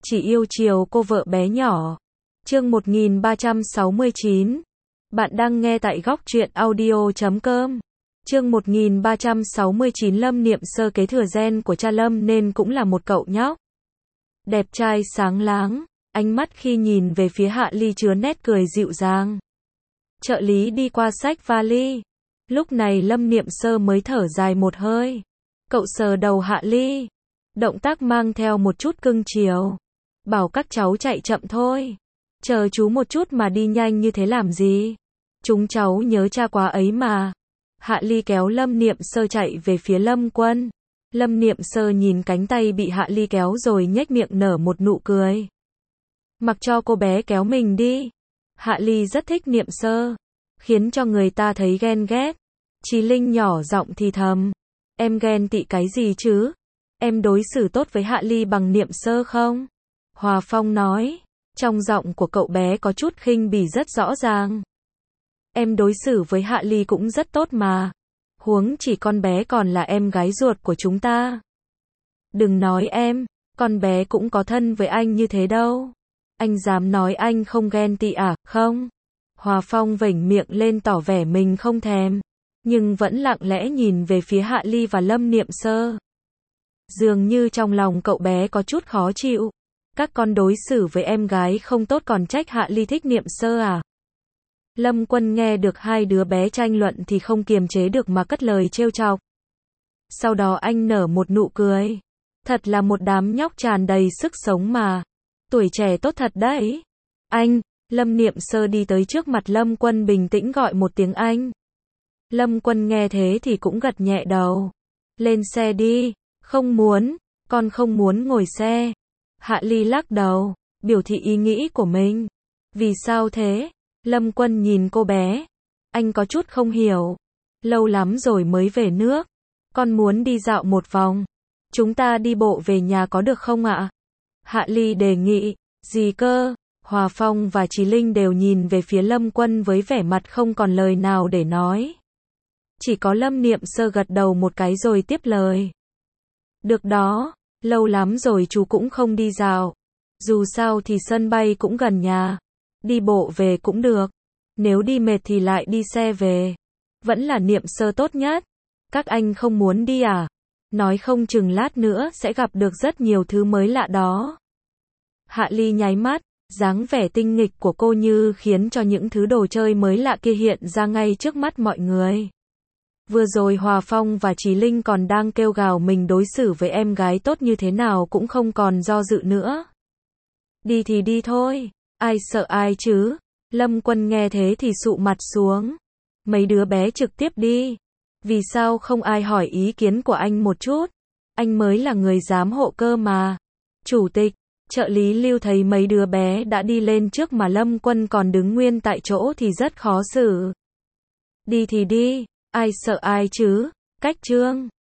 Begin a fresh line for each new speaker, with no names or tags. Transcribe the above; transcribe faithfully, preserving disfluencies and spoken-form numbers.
chỉ yêu chiều cô vợ bé nhỏ. Chương một nghìn ba trăm sáu mươi chín. Bạn đang nghe tại góc truyện audio chấm com. Chương một nghìn ba trăm sáu mươi chín. Lâm Niệm Sơ kế thừa gen của cha Lâm nên cũng là một cậu nhóc đẹp trai sáng láng, ánh mắt khi nhìn về phía Hạ Ly chứa nét cười dịu dàng. Trợ lý đi qua xách vali. Lúc này Lâm Niệm Sơ mới thở dài một hơi. Cậu sờ đầu Hạ Ly, động tác mang theo một chút cưng chiều. Bảo các cháu chạy chậm thôi. Chờ chú một chút mà đi nhanh như thế làm gì? Chúng cháu nhớ cha quá ấy mà. Hạ Ly kéo Lâm Niệm Sơ chạy về phía Lâm Quân. Lâm Niệm Sơ nhìn cánh tay bị Hạ Ly kéo rồi nhếch miệng nở một nụ cười. Mặc cho cô bé kéo mình đi. Hạ Ly rất thích Niệm Sơ, khiến cho người ta thấy ghen ghét. Chí Linh nhỏ giọng thì thầm. Em ghen tị cái gì chứ? Em đối xử tốt với Hạ Ly bằng Niệm Sơ không? Hòa Phong nói. Trong giọng của cậu bé có chút khinh bỉ rất rõ ràng. Em đối xử với Hạ Ly cũng rất tốt mà. Huống chỉ con bé còn là em gái ruột của chúng ta. Đừng nói em, con bé cũng có thân với anh như thế đâu. Anh dám nói anh không ghen tị à, không? Hòa Phong vểnh miệng lên tỏ vẻ mình không thèm, nhưng vẫn lặng lẽ nhìn về phía Hạ Ly và Lâm Niệm Sơ. Dường như trong lòng cậu bé có chút khó chịu. Các con đối xử với em gái không tốt còn trách Hạ Ly thích Niệm Sơ à? Lâm Quân nghe được hai đứa bé tranh luận thì không kiềm chế được mà cất lời trêu chọc. Sau đó anh nở một nụ cười. Thật là một đám nhóc tràn đầy sức sống mà. Tuổi trẻ tốt thật đấy. Anh, Lâm Niệm Sơ đi tới trước mặt Lâm Quân bình tĩnh gọi một tiếng anh. Lâm Quân nghe thế thì cũng gật nhẹ đầu. Lên xe đi. Không muốn, con không muốn ngồi xe. Hạ Ly lắc đầu, biểu thị ý nghĩ của mình. Vì sao thế? Lâm Quân nhìn cô bé. Anh có chút không hiểu. Lâu lắm rồi mới về nước. Con muốn đi dạo một vòng. Chúng ta đi bộ về nhà có được không ạ? Hạ Ly đề nghị. Gì cơ? Hòa Phong và Chí Linh đều nhìn về phía Lâm Quân với vẻ mặt không còn lời nào để nói. Chỉ có Lâm Niệm Sơ gật đầu một cái rồi tiếp lời. Được đó, lâu lắm rồi chú cũng không đi dạo. Dù sao thì sân bay cũng gần nhà. Đi bộ về cũng được. Nếu đi mệt thì lại đi xe về. Vẫn là Niệm Sơ tốt nhất. Các anh không muốn đi à? Nói không chừng lát nữa sẽ gặp được rất nhiều thứ mới lạ đó. Hạ Ly nháy mắt, dáng vẻ tinh nghịch của cô như khiến cho những thứ đồ chơi mới lạ kia hiện ra ngay trước mắt mọi người. Vừa rồi Hòa Phong và Chí Linh còn đang kêu gào mình đối xử với em gái tốt như thế nào cũng không còn do dự nữa. Đi thì đi thôi, ai sợ ai chứ? Lâm Quân nghe thế thì sụ mặt xuống. Mấy đứa bé trực tiếp đi. Vì sao không ai hỏi ý kiến của anh một chút? Anh mới là người giám hộ cơ mà. Chủ tịch, trợ lý Lưu thấy mấy đứa bé đã đi lên trước mà Lâm Quân còn đứng nguyên tại chỗ thì rất khó xử. Đi thì đi, ai sợ ai chứ? Cách Trương.